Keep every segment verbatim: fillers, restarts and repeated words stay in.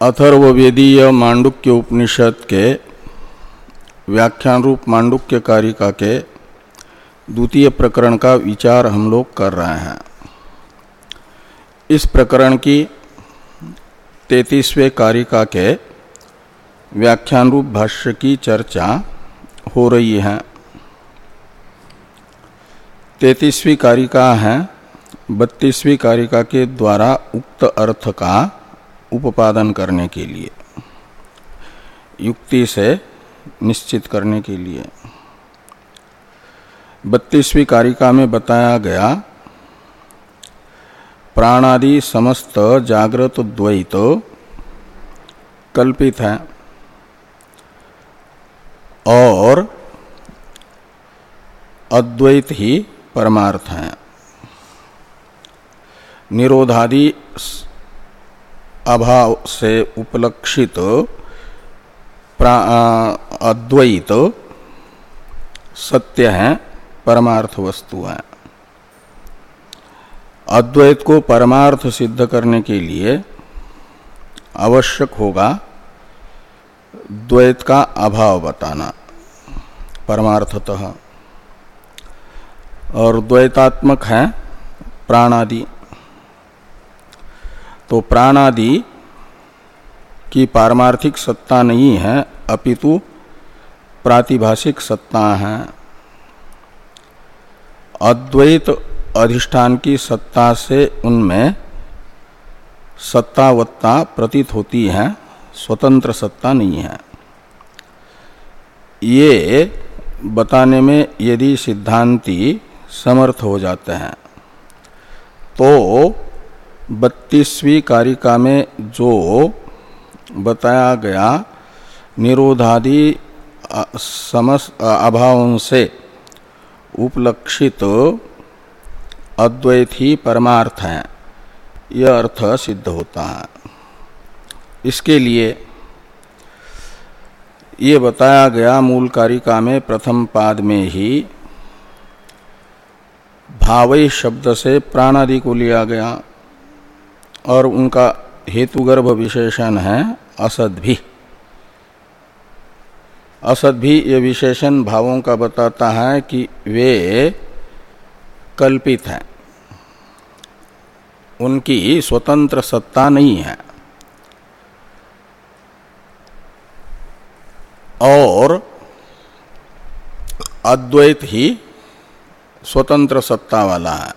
अथर्ववेदीय मांडुक्य उपनिषद के व्याख्यान रूप मांडुक्य कारिका के द्वितीय प्रकरण का विचार हम लोग कर रहे हैं। इस प्रकरण की तैंतीसवें कारिका के व्याख्यान रूप भाष्य की चर्चा हो रही है। तैंतीसवीं कारिका है बत्तीसवीं कारिका के द्वारा उक्त अर्थ का उपादन करने के लिए, युक्ति से निश्चित करने के लिए। बत्तीसवीं कारिका में बताया गया प्राणादि समस्त जागृत द्वैत कल्पित है और अद्वैत ही परमार्थ है। निरोधादि अभाव से उपलक्षित अद्वैत सत्य है, परमार्थ वस्तु है। अद्वैत को परमार्थ सिद्ध करने के लिए आवश्यक होगा द्वैत का अभाव बताना परमार्थतः, और द्वैतात्मक है प्राणादि। तो प्राणादि की पारमार्थिक सत्ता नहीं है, अपितु प्रातिभाषिक सत्ता है। अद्वैत अधिष्ठान की सत्ता से उनमें सत्तावत्ता प्रतीत होती है, स्वतंत्र सत्ता नहीं है। ये बताने में यदि सिद्धांती समर्थ हो जाते हैं तो बत्तीसवीं कारिका में जो बताया गया निरोधादि समस्त अभावों से उपलक्षित अद्वैत ही परमार्थ है, यह अर्थ सिद्ध होता है। इसके लिए ये बताया गया मूल कारिका में प्रथम पाद में ही भावै शब्द से प्राणादि को लिया गया और उनका हेतुगर्भ विशेषण है असद भी। असद भी ये विशेषण भावों का बताता है कि वे कल्पित हैं, उनकी स्वतंत्र सत्ता नहीं है। और अद्वैत ही स्वतंत्र सत्ता वाला है।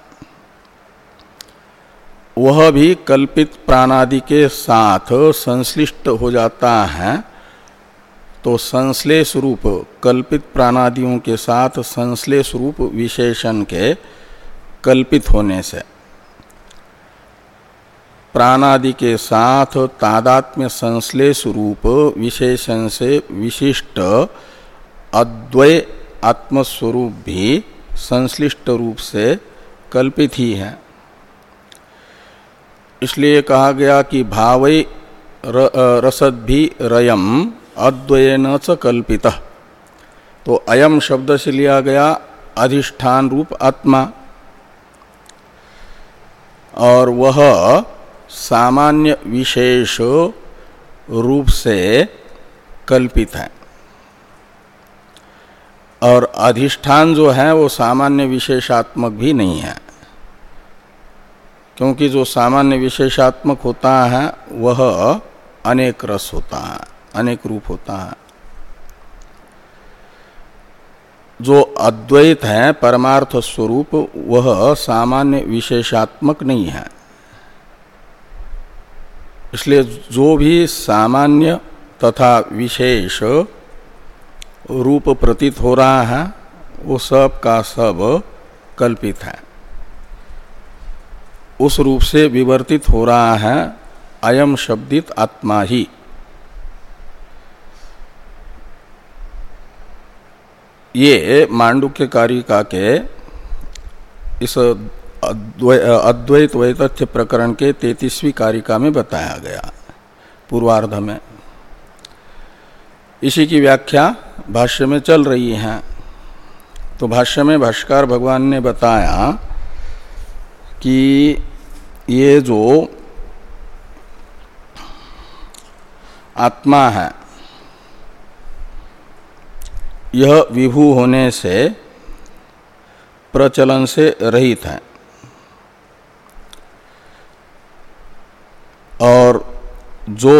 वह भी कल्पित प्राणादि के साथ संश्लिष्ट हो जाता है। तो संश्लेष रूप कल्पित प्राणादियों के साथ संश्लेष रूप विशेषण के कल्पित होने से प्राणादि के साथ तादात्म्य संश्लेष रूप विशेषण से विशिष्ट अद्वय आत्मस्वरूप भी संश्लिष्ट रूप से कल्पित ही है। इसलिए कहा गया कि भावै रसद भी रयम अद्वयेन च कल्पितः। तो अयम शब्द से लिया गया अधिष्ठान रूप आत्मा, और वह सामान्य विशेष रूप से कल्पित है। और अधिष्ठान जो है वो सामान्य विशेषात्मक भी नहीं है, क्योंकि जो सामान्य विशेषात्मक होता है वह अनेक रस होता है, अनेक रूप होता है। जो अद्वैत है परमार्थ स्वरूप वह सामान्य विशेषात्मक नहीं है। इसलिए जो भी सामान्य तथा विशेष रूप प्रतीत हो रहा है वो सब का सब कल्पित है। उस रूप से विवर्तित हो रहा है अयम शब्दित आत्मा ही। ये मांडुक्य कारिका के इस अद्वैत वैतथ्य प्रकरण के तैंतीसवीं कारिका में बताया गया पूर्वार्ध में। इसी की व्याख्या भाष्य में चल रही है। तो भाष्य में भाष्यकार भगवान ने बताया कि ये जो आत्मा है यह विभू होने से प्रचलन से रहित है और जो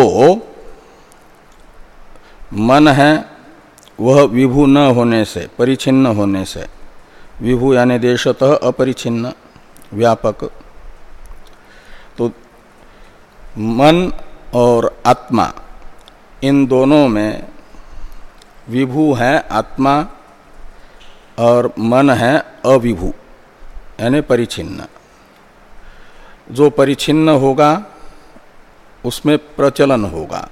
मन है वह विभू न होने से, परिच्छिन्न होने से, विभू यानी देशतः अपरिच्छिन्न व्यापक, तो मन और आत्मा इन दोनों में विभू है आत्मा और मन है अविभू यानी परिच्छिन्न। जो परिच्छिन्न होगा उसमें प्रचलन होगा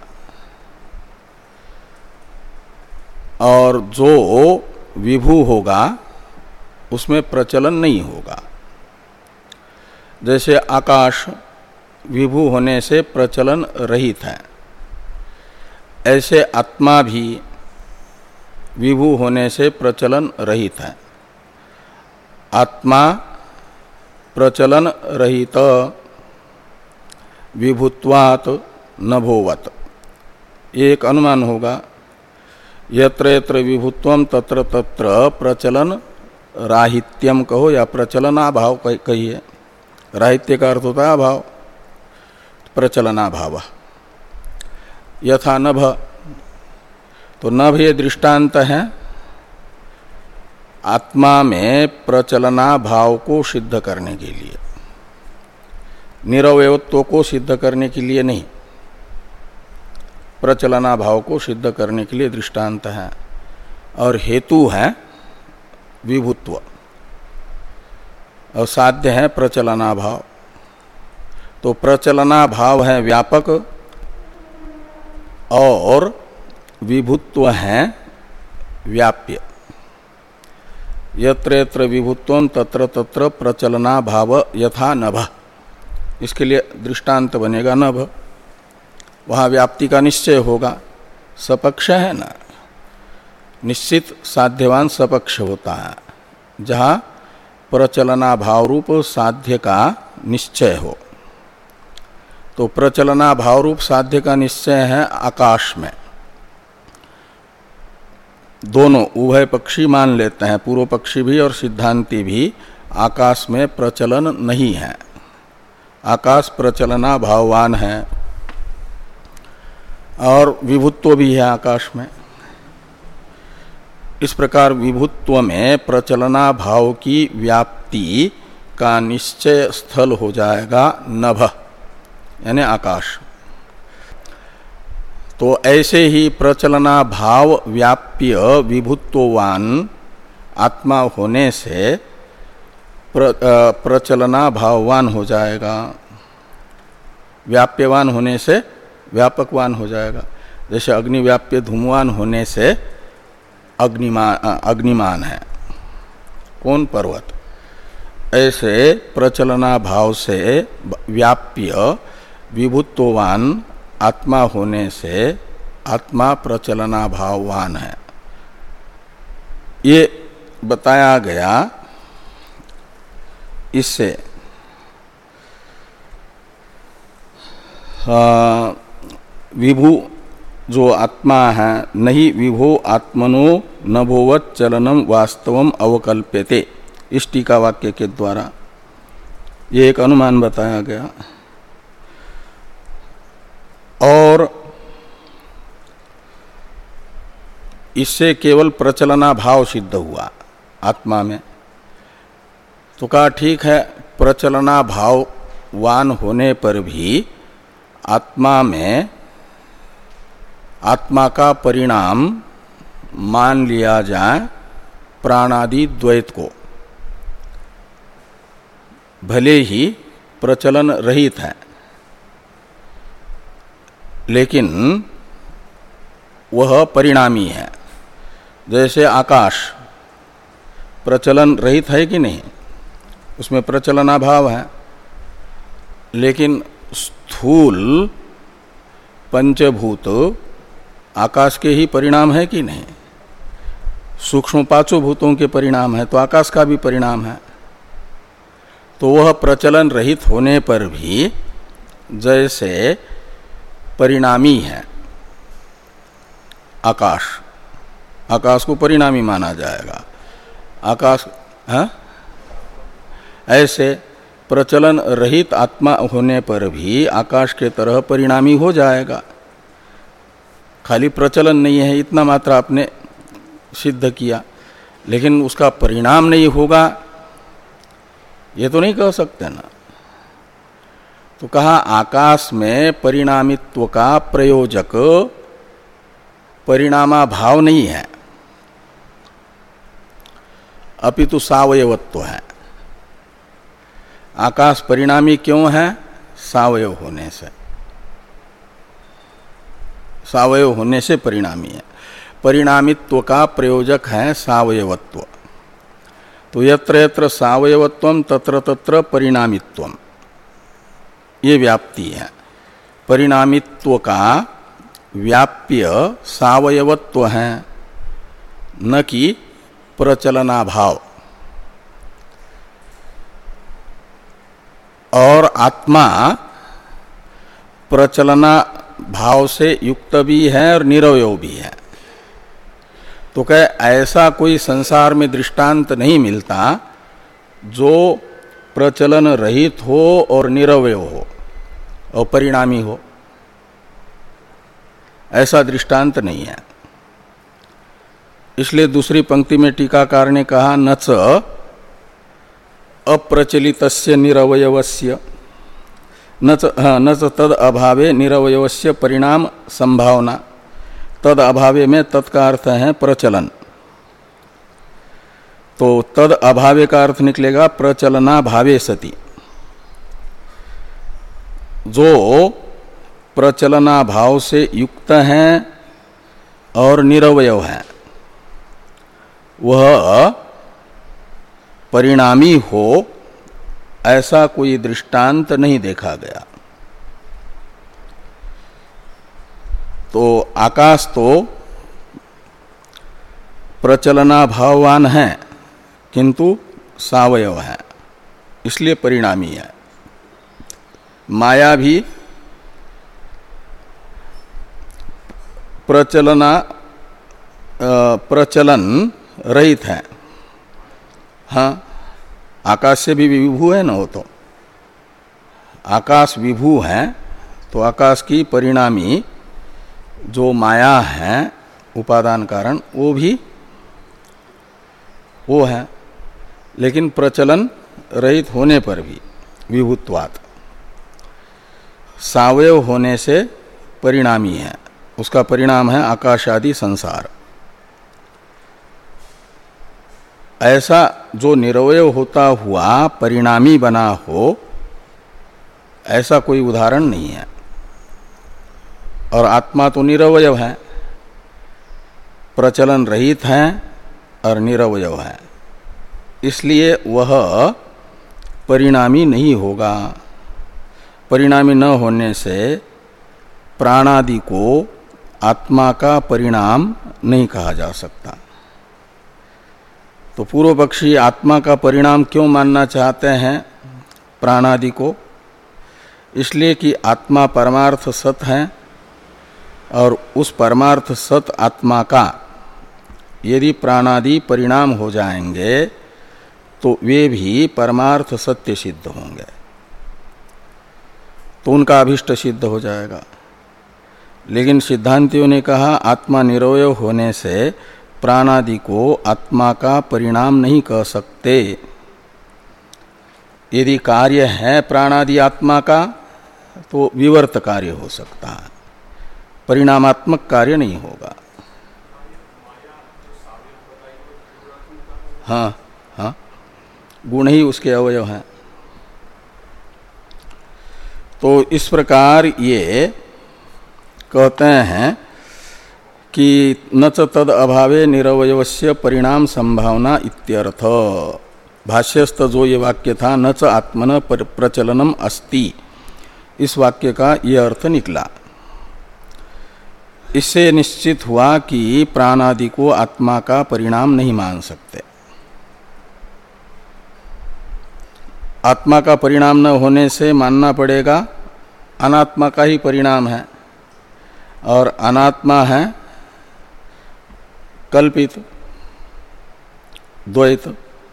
और जो विभू होगा उसमें प्रचलन नहीं होगा। जैसे आकाश विभू होने से प्रचलन रहित है, ऐसे आत्मा भी विभू होने से प्रचलन रहित है। आत्मा प्रचलन रहित विभुत्वात् नभोवत्, एक अनुमान होगा। यत्र यत्र विभुत्वम तत्र तत्र प्रचलन राहित्यम कहो या प्रचलनाभाव कहिए। राहित्य का अर्थ होता है अभाव, प्रचलनाभाव। यथा नभ, तो नभ ये दृष्टांत है आत्मा में प्रचलनाभाव को सिद्ध करने के लिए, निरवयत्व को सिद्ध करने के लिए नहीं, प्रचलनाभाव को सिद्ध करने के लिए दृष्टांत है। और हेतु है विभुत्व और साध्य है प्रचलनाभाव। तो प्रचलनाभाव है व्यापक और विभुत्व है व्याप्य। यत्र यत्र विभुत्वम तत्र तत्र प्रचलनाभाव यथा नभ, इसके लिए दृष्टांत बनेगा नभ। वहाँ व्याप्ति का निश्चय होगा, सपक्ष है ना, निश्चित साध्यवान सपक्ष होता है, जहाँ प्रचलनाभाव रूप साध्य का निश्चय हो। तो प्रचलनाभाव रूप साध्य का निश्चय है आकाश में। दोनों उभय पक्षी मान लेते हैं, पूर्व पक्षी भी और सिद्धांती भी, आकाश में प्रचलन नहीं है, आकाश प्रचलनाभाववान है और विभुत्व भी है आकाश में। इस प्रकार विभुत्व में प्रचलनाभाव की व्याप्ति का निश्चय स्थल हो जाएगा नभ यानी आकाश। तो ऐसे ही प्रचलनाभाव व्याप्य विभुत्ववान आत्मा होने से प्र, प्रचलनाभाववान हो जाएगा, व्याप्यवान होने से व्यापकवान हो जाएगा। जैसे अग्निव्याप्य धूमवान होने से अग्निमान अग्निमान है कौन, पर्वत। ऐसे प्रचलनाभाव से व्याप्य विभुत्ववान आत्मा होने से आत्मा प्रचलनाभाववान है। ये बताया गया। इससे विभु जो आत्मा है, नहीं विभो आत्मनो नभोवत् चलनम वास्तवम अवकल्प्यते, इस टीका वाक्य के द्वारा ये एक अनुमान बताया गया। और इससे केवल प्रचलनाभाव सिद्ध हुआ आत्मा में। तो कहा ठीक है, प्रचलनाभाववान होने पर भी आत्मा में आत्मा का परिणाम मान लिया जाए प्राणादि द्वैत को, भले ही प्रचलन रहित है, लेकिन वह परिणामी है। जैसे आकाश प्रचलन रहित है कि नहीं, उसमें प्रचलनाभाव है, लेकिन स्थूल पंचभूत आकाश के ही परिणाम है कि नहीं, सूक्ष्म पांचों भूतों के परिणाम है, तो आकाश का भी परिणाम है। तो वह प्रचलन रहित होने पर भी जैसे परिणामी है आकाश, आकाश को परिणामी माना जाएगा। आकाश है ऐसे प्रचलन रहित आत्मा होने पर भी आकाश के तरह परिणामी हो जाएगा। खाली प्रचलन नहीं है इतना मात्र आपने सिद्ध किया, लेकिन उसका परिणाम नहीं होगा ये तो नहीं कह सकते ना। तो कहा आकाश में परिणामित्व का प्रयोजक परिणामा भाव नहीं है, अपितु सावयवत्व है। आकाश परिणामी क्यों है? सावयव होने से, सावयव होने से परिणामी है। परिणामित्व का प्रयोजक है सावयवत्व। तो यत्र यत्र सावयवत्वम तत्र तत्र परिणामित्वम, ये व्याप्ति है। परिणामित्व का व्याप्य सावयवत्व है, न कि प्रचलनाभाव। और आत्मा प्रचलना भाव से युक्त भी है और निरवयव भी है। तो कहे ऐसा कोई संसार में दृष्टांत नहीं मिलता जो प्रचलन रहित हो और निरवयव हो और परिणामी हो, ऐसा दृष्टांत नहीं है। इसलिए दूसरी पंक्ति में टीकाकार ने कहा न च अप्रचलितस्य निरवयवस्य न च न च तद अभावे निरवयवस्य परिणाम संभावना। तद अभावे में तत् का अर्थ है प्रचलन, तो तद अभावे का अर्थ निकलेगा प्रचलना भावे सति। जो प्रचलना भाव से युक्त हैं और निरवयव है वह परिणामी हो, ऐसा कोई दृष्टांत नहीं देखा गया। तो आकाश तो प्रचलना भाववान है किंतु सावयव है, इसलिए परिणामी है। माया भी प्रचलना प्रचलन रहित है। हाँ, आकाश से भी विभू है ना, हो तो आकाश विभू है, तो आकाश की परिणामी जो माया है उपादान कारण वो भी वो है, लेकिन प्रचलन रहित होने पर भी विभुत्वात् सावयव होने से परिणामी है। उसका परिणाम है आकाश आदि संसार। ऐसा जो निरवयव होता हुआ परिणामी बना हो, ऐसा कोई उदाहरण नहीं है। और आत्मा तो निरवयव है, प्रचलन रहित है और निरवयव है, इसलिए वह परिणामी नहीं होगा। परिणामी न होने से प्राणादि को आत्मा का परिणाम नहीं कहा जा सकता। तो पूर्व पक्षी आत्मा का परिणाम क्यों मानना चाहते हैं प्राणादि को? इसलिए कि आत्मा परमार्थ सत है और उस परमार्थ सत आत्मा का यदि प्राणादि परिणाम हो जाएंगे तो वे भी परमार्थ सत्य सिद्ध होंगे, तो उनका अभिष्ट सिद्ध हो जाएगा। लेकिन सिद्धांतियों ने कहा आत्मा निरवयव होने से प्राणादि को आत्मा का परिणाम नहीं कह सकते। यदि कार्य है प्राणादि आत्मा का तो विवर्त कार्य हो सकता है, परिणामात्मक कार्य नहीं होगा। हाँ हाँ, गुण ही उसके अवयव हैं। तो इस प्रकार ये कहते हैं कि न च तद अभावे निरवयवस्य परिणाम संभावना इत्यर्थ। भाष्यस्थ जो ये वाक्य था न च आत्मन प्रचलनम अस्ति, इस वाक्य का ये अर्थ निकला। इससे निश्चित हुआ कि प्राणादि को आत्मा का परिणाम नहीं मान सकते। आत्मा का परिणाम न होने से मानना पड़ेगा अनात्मा का ही परिणाम है, और अनात्मा है कल्पित द्वैत,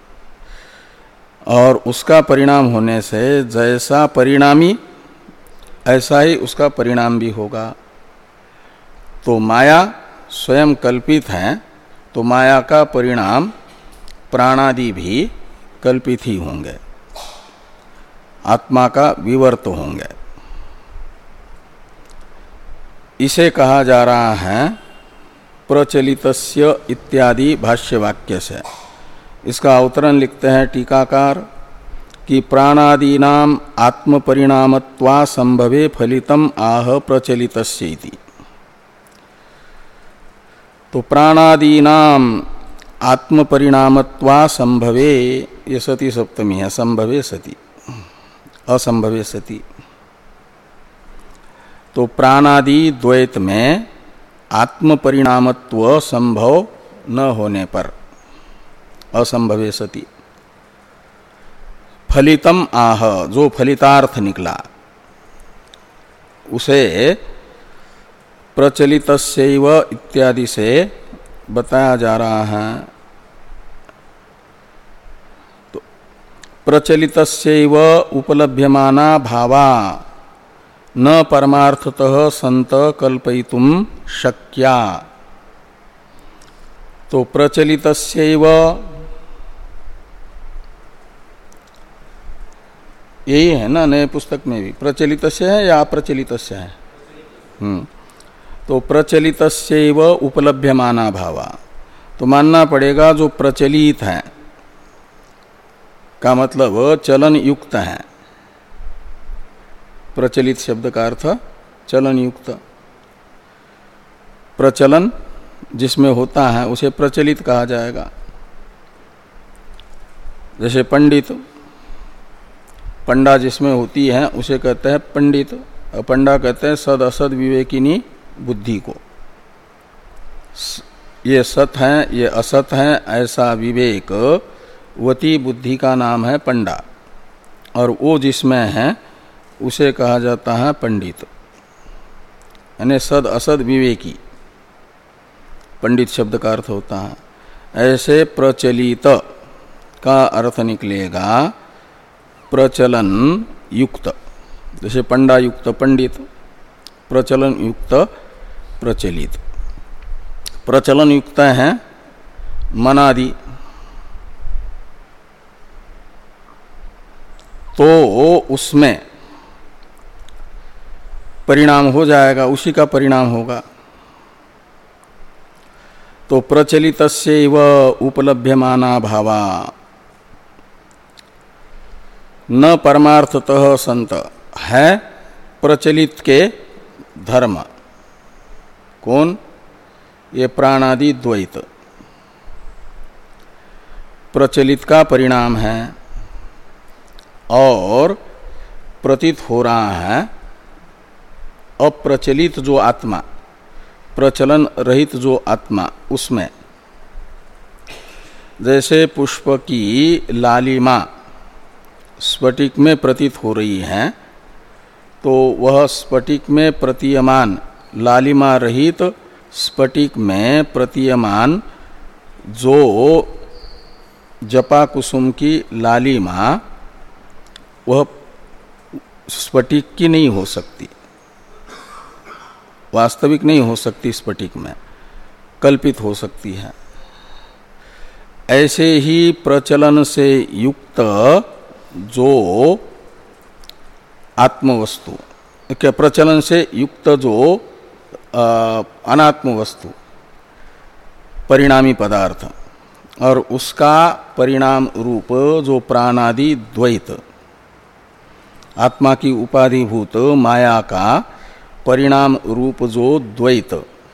और उसका परिणाम होने से जैसा परिणामी ऐसा ही उसका परिणाम भी होगा। तो माया स्वयं कल्पित है, तो माया का परिणाम प्राणादि भी कल्पित ही होंगे, आत्मा का विवर्त होंगे। इसे कहा जा रहा है प्रचलितस्य इत्यादि भाष्य वाक्य से। इसका अवतरण लिखते हैं टीकाकार कि प्राणादीनाम आत्म परिणामत्वा संभवे फलितम आह प्रचलितस्य इति। तो प्राणादीनाम आत्म परिणामत्वा संभवे, ये सती सप्तमी है, संभवे सती, असंभवे सती। तो प्राणादि द्वैत में आत्म परिणामत्व संभव न होने पर असंभवे सती फलितम आह, जो फलितार्थ निकला उसे प्रचलितस्यैव इत्यादि से बताया जा रहा है। तो प्रचलितस्यैव उपलभ्यमाना भावा न परमार्थतः संत कल्पयितुम शक्या। तो प्रचलितस्यैव यही है ना, नए पुस्तक में भी प्रचलितस्य है या अप्रचलितस्य है? हम्म तो प्रचलितस्यैव उपलभ्यमाना भावा, तो मानना पड़ेगा जो प्रचलित है का मतलब चलन युक्त है। प्रचलित शब्द का अर्थ चलन युक्त, प्रचलन जिसमें होता है उसे प्रचलित कहा जाएगा। जैसे पंडित, पंडा जिसमें होती है उसे कहते हैं पंडित, और पंडा कहते हैं सद असद विवेकिनी बुद्धि को। ये सत है ये असत है ऐसा विवेक वती बुद्धि का नाम है पंडा, और वो जिसमें है उसे कहा जाता है पंडित, यानी सद असद विवेकी पंडित शब्द का अर्थ होता है। ऐसे प्रचलित का अर्थ निकलेगा प्रचलन युक्त, जैसे पंडा युक्त पंडित, प्रचलन युक्त प्रचलित। प्रचलन युक्त है मनादि, तो उसमें परिणाम हो जाएगा, उसी का परिणाम होगा। तो प्रचलितस्यैव उपलभ्यमाना भावा न परमार्थतः संत है प्रचलित के धर्म। कौन? ये प्राणादि द्वैत प्रचलित का परिणाम है, और प्रतीत हो रहा है अप्रचलित जो आत्मा, प्रचलन रहित जो आत्मा, उसमें जैसे पुष्प की लालिमा स्फटिक में प्रतीत हो रही है, तो वह स्फटिक में प्रतीयमान लालिमा रहित स्फटिक में प्रतीयमान जो जपा कुसुम की लालिमा वह स्फटिक की नहीं हो सकती, वास्तविक नहीं हो सकती, स्फटिक में कल्पित हो सकती है। ऐसे ही प्रचलन से युक्त जो आत्मवस्तु, क्या प्रचलन से युक्त जो अनात्म वस्तु परिणामी पदार्थ, और उसका परिणाम रूप जो प्राणादि द्वैत, आत्मा की उपाधिभूत माया का परिणाम रूप जो द्वैत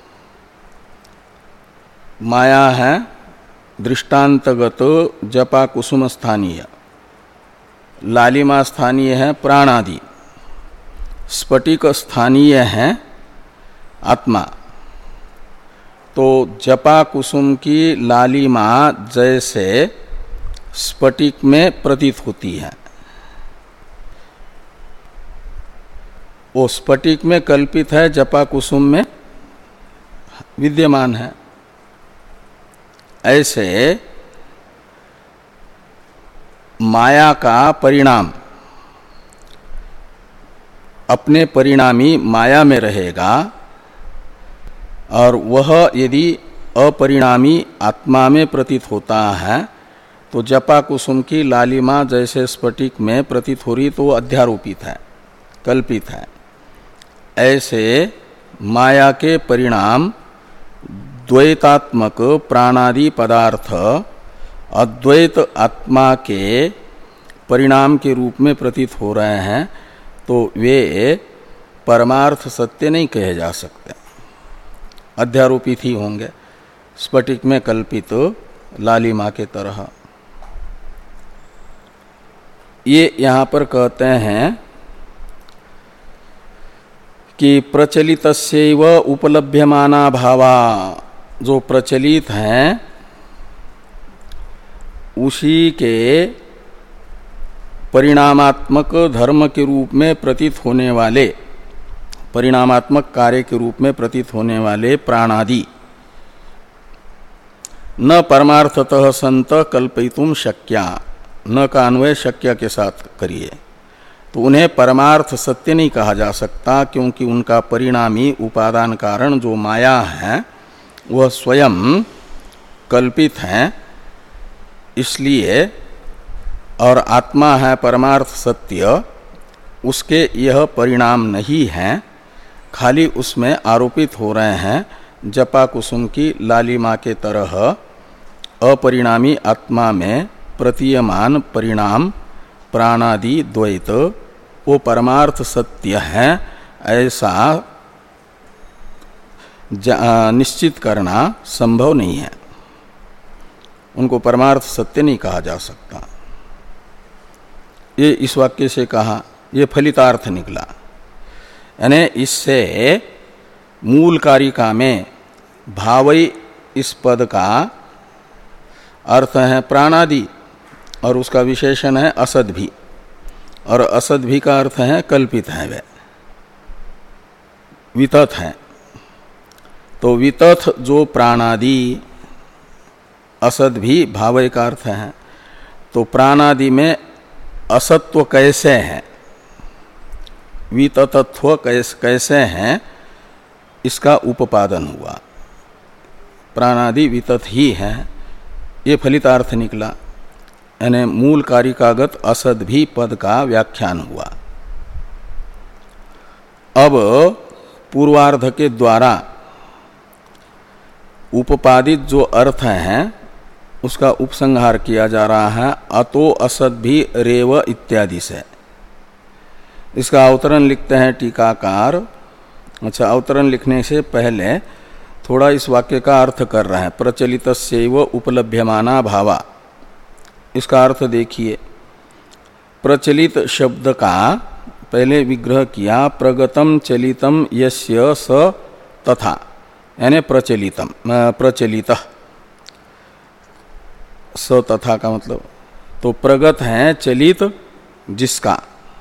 माया है, दृष्टांतगत जपा कुसुम स्थानीय, लालिमा स्थानीय है प्राणादि, स्फटिक स्थानीय है आत्मा। तो जपा कुसुम की लालिमा जैसे स्फटिक में प्रतीत होती है, वो स्फटिक में कल्पित है, जपा कुसुम में विद्यमान है। ऐसे माया का परिणाम अपने परिणामी माया में रहेगा और वह यदि अपरिणामी आत्मा में प्रतीत होता है तो जपा कुसुम की लालिमा जैसे स्फटिक में प्रतीत हो रही तो अध्यारोपित है, कल्पित है। ऐसे माया के परिणाम द्वैतात्मक प्राणादि पदार्थ अद्वैत आत्मा के परिणाम के रूप में प्रतीत हो रहे हैं तो वे परमार्थ सत्य नहीं कहे जा सकते, अध्यारोपित ही होंगे, स्फटिक में कल्पित लालिमा के तरह। ये यहाँ पर कहते हैं कि प्रचलितस्यैव उपलभ्यमाना भावा, जो प्रचलित हैं उसी के परिणामात्मक धर्म के रूप में प्रतीत होने वाले, परिणामात्मक कार्य के रूप में प्रतीत होने वाले प्राणादि न परमार्थतः संत कल्पयितुम शक्या, न का अन्वय शक्य के साथ करिए, तो उन्हें परमार्थ सत्य नहीं कहा जा सकता क्योंकि उनका परिणामी उपादान कारण जो माया है वह स्वयं कल्पित है। इसलिए और आत्मा है परमार्थ सत्य, उसके यह परिणाम नहीं हैं, खाली उसमें आरोपित हो रहे हैं जपा कुसुम की लालिमा के तरह अपरिणामी आत्मा में प्रतीयमान परिणाम प्राणादि द्वैत वो परमार्थ सत्य है, ऐसा निश्चित करना संभव नहीं है। उनको परमार्थ सत्य नहीं कहा जा सकता। ये इस वाक्य से कहा, ये फलितार्थ निकला। यानी इससे मूल कारिका में भावई इस पद का अर्थ है प्राणादि और उसका विशेषण है असद भी, और असद भी का अर्थ है कल्पित है, वे वितथ है। तो वितथ जो प्राणादि असद भी भावय का अर्थ है, तो प्राणादि में असत्व कैसे है, विततत्व कैसे हैं, इसका उपादन हुआ। प्राणादि वितथ ही है, ये फलितार्थ निकला। यानी मूल कारिकागत असद भी पद का व्याख्यान हुआ। अब पूर्वार्ध के द्वारा उपपादित जो अर्थ हैं उसका उपसंहार किया जा रहा है अतो असद भी रेव इत्यादि से। इसका अवतरण लिखते हैं टीकाकार। अच्छा, अवतरण लिखने से पहले थोड़ा इस वाक्य का अर्थ कर रहे हैं। प्रचलितस्यैव उपलभ्यमाना भावा, इसका अर्थ देखिए। प्रचलित शब्द का पहले विग्रह किया, प्रगतम चलितम यस्य स तथा, यानी प्रचलितम प्रचलित स तथा का मतलब, तो प्रगत है चलित जिसका,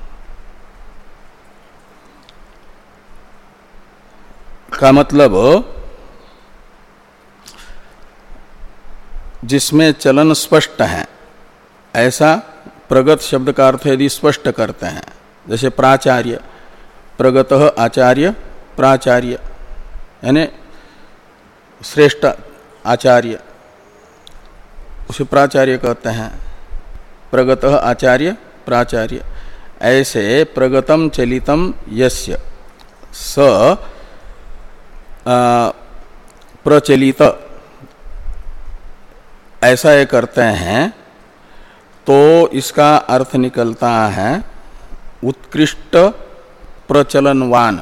का मतलब जिसमें चलन स्पष्ट है, ऐसा प्रगत शब्द का अर्थ यदि स्पष्ट करते हैं। जैसे प्राचार्य, प्रगतः आचार्य प्राचार्य, यानी श्रेष्ठ आचार्य, उसे प्राचार्य कहते हैं। प्रगतः आचार्य प्राचार्य, ऐसे प्रगतम चलितम यस्य स प्रचलित, ऐसा ये करते हैं तो इसका अर्थ निकलता है उत्कृष्ट प्रचलनवान।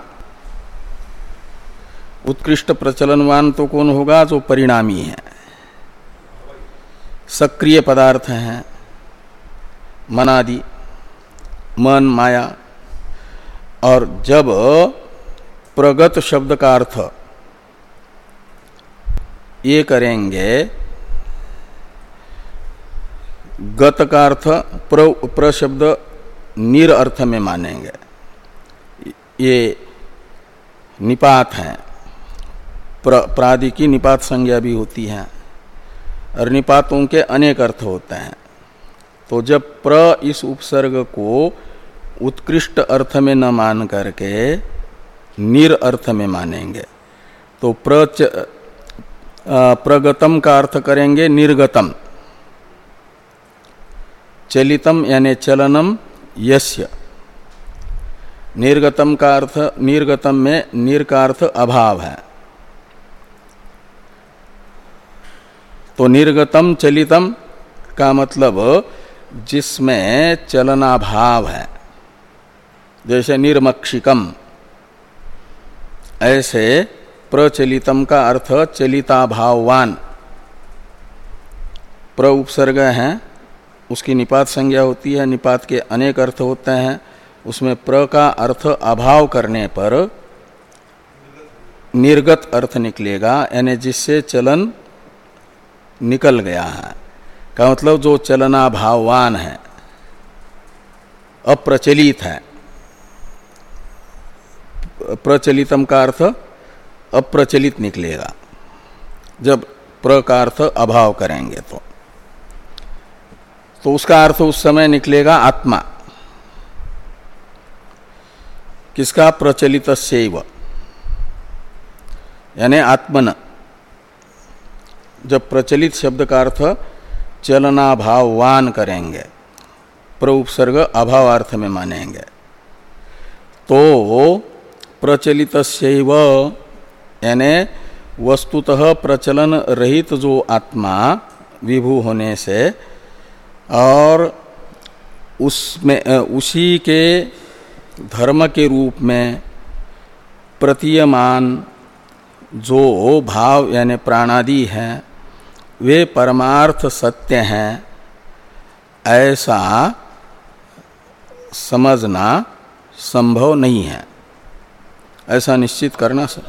उत्कृष्ट प्रचलनवान तो कौन होगा? जो परिणामी है, सक्रिय पदार्थ हैं, मनादि, मन माया। और जब प्रगत शब्द का अर्थ ये करेंगे, गत का अर्थ प्र, प्र शब्द निर अर्थ में मानेंगे, ये निपात है, प्र, प्रादि की निपात संज्ञा भी होती है। और निपातों के अनेक अर्थ होते हैं। तो जब प्र इस उपसर्ग को उत्कृष्ट अर्थ में न मान करके निर अर्थ में मानेंगे तो प्र प्रगतम का अर्थ करेंगे निर्गतम, चलितम यानी चलनम यस्य। निर्गतम का अर्थ, निर्गतम में निर का अर्थ अभाव है, तो निर्गतम चलितम का मतलब जिसमें चलनाभाव है, जैसे निर्मक्षिकम, ऐसे प्रचलितम का अर्थ चलिताभाववान। प्र उपसर्ग है, उसकी निपात संज्ञा होती है, निपात के अनेक अर्थ होते हैं, उसमें प्र का अर्थ अभाव करने पर निर्गत अर्थ निकलेगा, यानी जिससे चलन निकल गया है, का मतलब जो चलनाभाववान है, अप्रचलित है। प्रचलितम का अर्थ अप्रचलित निकलेगा जब प्र का अर्थ अभाव करेंगे तो तो उसका अर्थ उस समय निकलेगा आत्मा। किसका? प्रचलितस्यैव, यानी आत्मन। जब प्रचलित शब्द का अर्थ चलनाभाववान करेंगे, प्र उपसर्ग अभावार्थ में मानेंगे, तो प्रचलितस्यैव यानी वस्तुतः प्रचलन रहित जो आत्मा विभू होने से और उसमें उसी के धर्म के रूप में प्रतीयमान जो भाव यानी प्राणादि हैं वे परमार्थ सत्य हैं, ऐसा समझना संभव नहीं है। ऐसा निश्चित करना सर,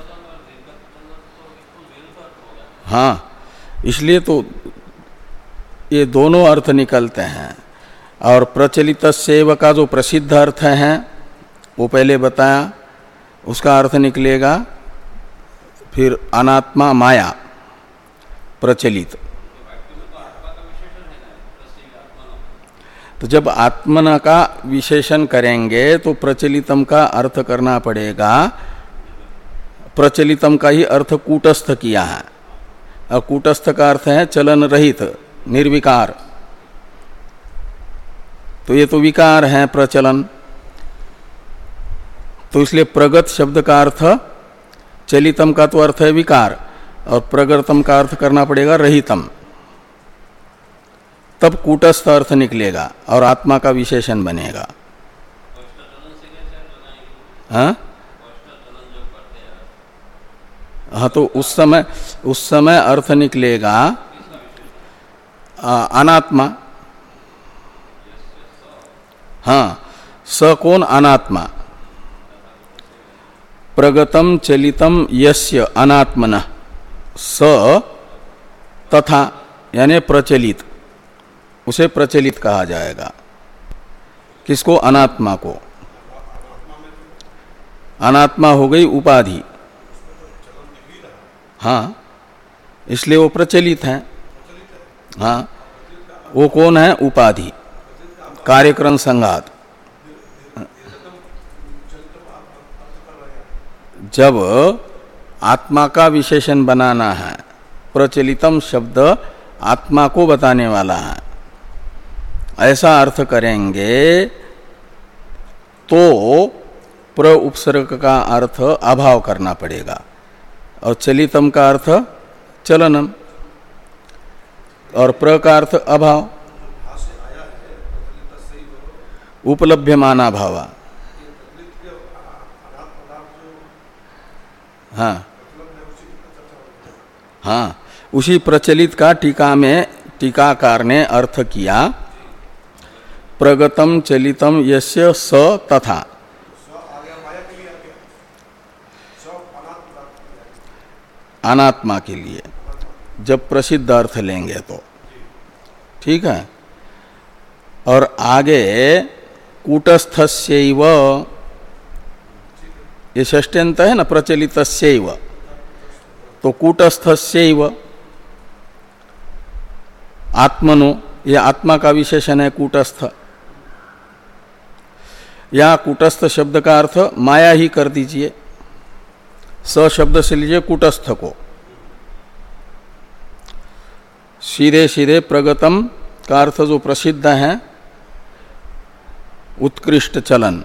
हाँ, इसलिए तो ये दोनों अर्थ निकलते हैं। और प्रचलित सेव का जो प्रसिद्ध अर्थ है वो पहले बताया, उसका अर्थ निकलेगा फिर अनात्मा माया प्रचलित। तो जब आत्मना का विशेषण करेंगे तो प्रचलितम का अर्थ करना पड़ेगा, प्रचलितम का ही अर्थ कूटस्थ किया है, और कूटस्थ का अर्थ है चलन रहित निर्विकार। तो ये तो विकार है प्रचलन, तो इसलिए प्रगत शब्द का अर्थ, चलितम का तो अर्थ है विकार, और प्रगतम का अर्थ करना पड़ेगा रहितम, तब कूटस्थ अर्थ निकलेगा और आत्मा का विशेषण बनेगा। हाँ हाँ, तो उस समय उस समय अर्थ निकलेगा आ, अनात्मा। हाँ, स कौन? अनात्मा। प्रगतम चलितम यस्य अनात्मन स तथा यानी प्रचलित, उसे प्रचलित कहा जाएगा। किसको? अनात्मा को। अनात्मा हो गई उपाधि, हाँ, इसलिए वो प्रचलित है। हाँ, वो कौन है? उपाधि, कार्यक्रम संघात। जब आत्मा का विशेषण बनाना है, प्रचलितम शब्द आत्मा को बताने वाला है, ऐसा अर्थ करेंगे तो प्र उपसर्ग का अर्थ अभाव करना पड़ेगा, और चलितम का अर्थ चलनम, और प्र का अर्थ अभाव, उपलभ्यमाना भावा। हाँ हाँ, उसी प्रचलित का टीका में टीकाकार ने अर्थ किया, प्रगतम चलितम यस्य स तथा। अनात्मा के लिए जब प्रसिद्ध अर्थ लेंगे तो ठीक है। और आगे कूटस्थस्यैव, ये षष्ट्यंत है ना, प्रचलितस्यैव, तो कूटस्थस्यैव आत्मनो, ये आत्मा का विशेषण है कूटस्थ। या कूटस्थ शब्द का अर्थ माया ही कर दीजिए, स शब्द से लीजिए कूटस्थ को। सीधे सीधे प्रगतम का अर्थ जो प्रसिद्ध है उत्कृष्ट चलन,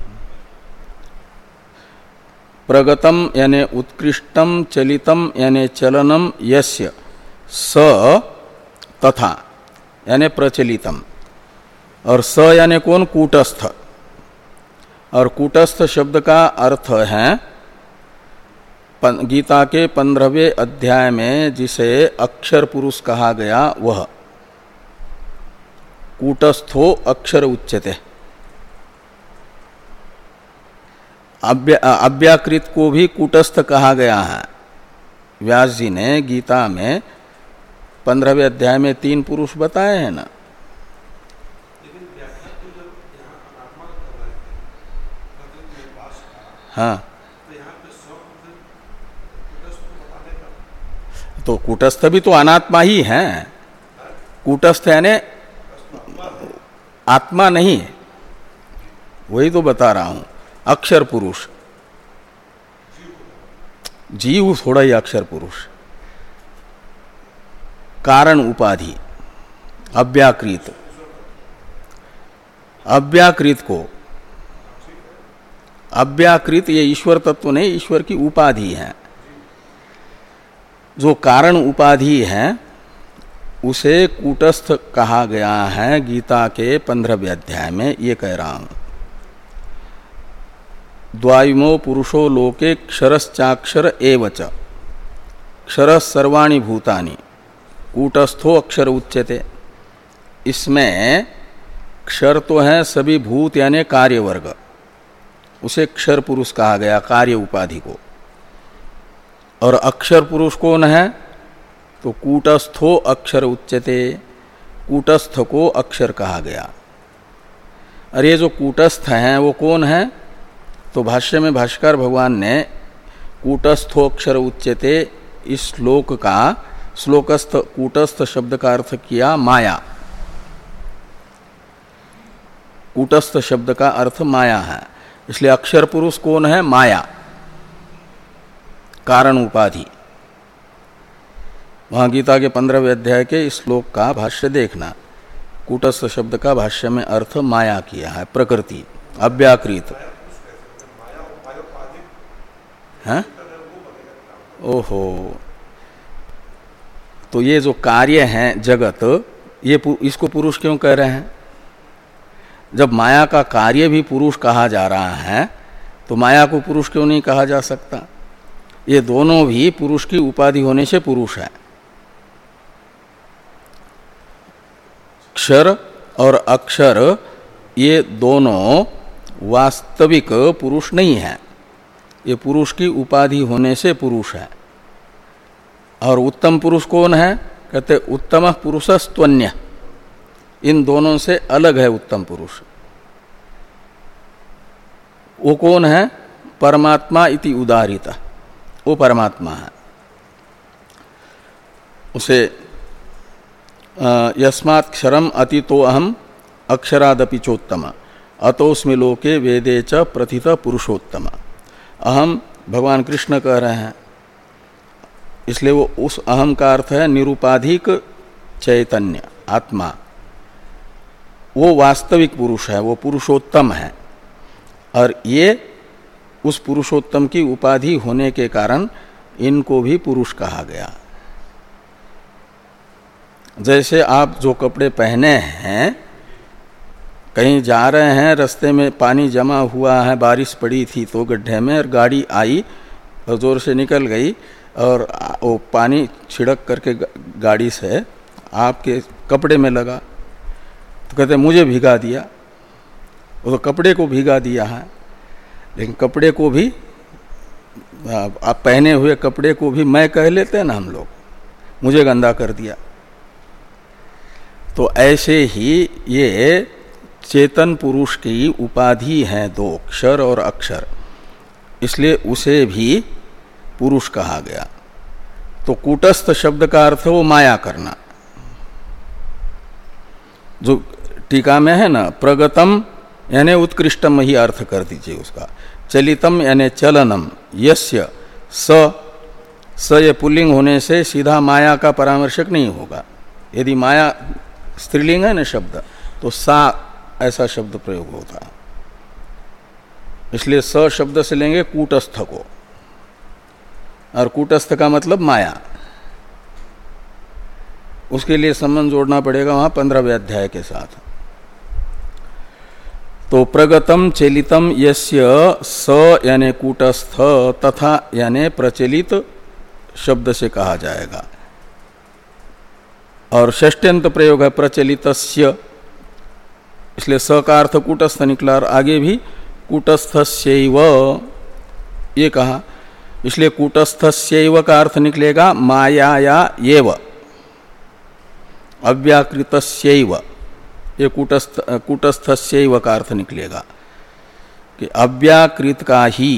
प्रगतम यानी उत्कृष्टम, चलितम यानी चलनम, यस्य स तथा यानी प्रचलितम, और स यानी कौन? कूटस्थ। और कूटस्थ शब्द का अर्थ है गीता के पंद्रहवें अध्याय में जिसे अक्षर पुरुष कहा गया वह कूटस्थो अक्षर उच्यते। अव्याकृत को भी कूटस्थ कहा गया है। व्यास जी ने गीता में पंद्रहवें अध्याय में तीन पुरुष बताए हैं ना। हाँ, तो कूटस्थ भी तो अनात्मा ही है। कूटस्थ यानी आत्मा नहीं है, वही तो बता रहा हूं। अक्षर पुरुष, जीव थोड़ा ही अक्षर पुरुष, कारण उपाधि, अव्याकृत। अव्याकृत को, अव्याकृत ये ईश्वर तत्व नहीं, ईश्वर की उपाधि है। जो कारण उपाधि है उसे कूटस्थ कहा गया है गीता के पंद्रहवें अध्याय में। ये कह रहा हूं, द्वाइमो पुरुषो लोके क्षरश्चाक्षर एवच, क्षर सर्वाणि भूतानि कूटस्थो अक्षर उच्यते। इसमें क्षर तो है सभी भूत यानी कार्य वर्ग, उसे क्षर पुरुष कहा गया, कार्य उपाधि को। और अक्षर पुरुष कौन है? तो कूटस्थो अक्षर उच्यते, कूटस्थ को अक्षर कहा गया। और ये जो कूटस्थ हैं वो कौन है? तो भाष्य में भाष्कर भगवान ने कूटस्थो अक्षर उच्यते इस श्लोक का, श्लोकस्थ कूटस्थ शब्द का अर्थ किया माया। कूटस्थ शब्द का अर्थ माया है, इसलिए अक्षर पुरुष कौन है? माया, कारण उपाधि। वहां गीता के पंद्रहवें अध्याय के इस श्लोक का भाष्य देखना। कूटस्थ शब्द का भाष्य में अर्थ माया किया है, प्रकृति, अव्याकृत है। ओहो, तो ये जो कार्य है जगत, ये इसको पुरुष क्यों कह रहे हैं? जब माया का कार्य भी पुरुष कहा जा रहा है तो माया को पुरुष क्यों नहीं कहा जा सकता? ये दोनों भी पुरुष की उपाधि होने से पुरुष है। क्षर और अक्षर ये दोनों वास्तविक पुरुष नहीं है, ये पुरुष की उपाधि होने से पुरुष है। और उत्तम पुरुष कौन है? कहते उत्तम पुरुषस्त्वन्य, इन दोनों से अलग है उत्तम पुरुष। वो कौन है? परमात्मा इति उदारिता, वो परमात्मा है। उसे यस्मात् क्षरम अतितो अहम अक्षरादपि चोत्तम अतोस्मि लोके वेदे च प्रथित पुरुषोत्तम। अहम भगवान कृष्ण कह रहे हैं, इसलिए वो उस अहम का अर्थ है निरुपाधिक चैतन्य आत्मा। वो वास्तविक पुरुष है, वो पुरुषोत्तम है। और ये उस पुरुषोत्तम की उपाधि होने के कारण इनको भी पुरुष कहा गया। जैसे आप जो कपड़े पहने हैं, कहीं जा रहे हैं, रास्ते में पानी जमा हुआ है, बारिश पड़ी थी तो गड्ढे में, और गाड़ी आई और जोर से निकल गई और वो पानी छिड़क करके गाड़ी से आपके कपड़े में लगा, तो कहते मुझे भिगा दिया। वो तो कपड़े को भिगा दिया है, लेकिन कपड़े को भी, आप पहने हुए कपड़े को भी मैं कह लेते हैं ना हम लोग, मुझे गंदा कर दिया। तो ऐसे ही ये चेतन पुरुष की उपाधि है दो, क्षर और अक्षर, इसलिए उसे भी पुरुष कहा गया। तो कूटस्थ शब्द का अर्थ वो माया करना। जो टीका में है ना, प्रगतम यानी उत्कृष्टम ही अर्थ कर दीजिए उसका। चलितम यानी चलनम, यस्य स, स ये पुल्लिंग होने से सीधा माया का परामर्शक नहीं होगा। यदि माया स्त्रीलिंग है ना शब्द, तो सा ऐसा शब्द प्रयोग होता है। इसलिए स शब्द से लेंगे कूटस्थ को, और कूटस्थ का मतलब माया। उसके लिए संबंध जोड़ना पड़ेगा वहां पंद्रहवें अध्याय के साथ। तो प्रगतम चलितम यस्य स यानी कूटस्थ तथा यानी प्रचलित शब्द से कहा जाएगा। और षष्ट्यंत प्रयोग है प्रचलितस्य, इसलिए स का अर्थ कूटस्थ निकला, और आगे भी कूटस्थस्यैव ये कहा, इसलिए कूटस्थस्यैव का अर्थ निकलेगा मायाया एव, अव्याकृतस्यैव, ये कूटस्थ कूटस्थस्यैव का अर्थ निकलेगा कि अव्याकृत का ही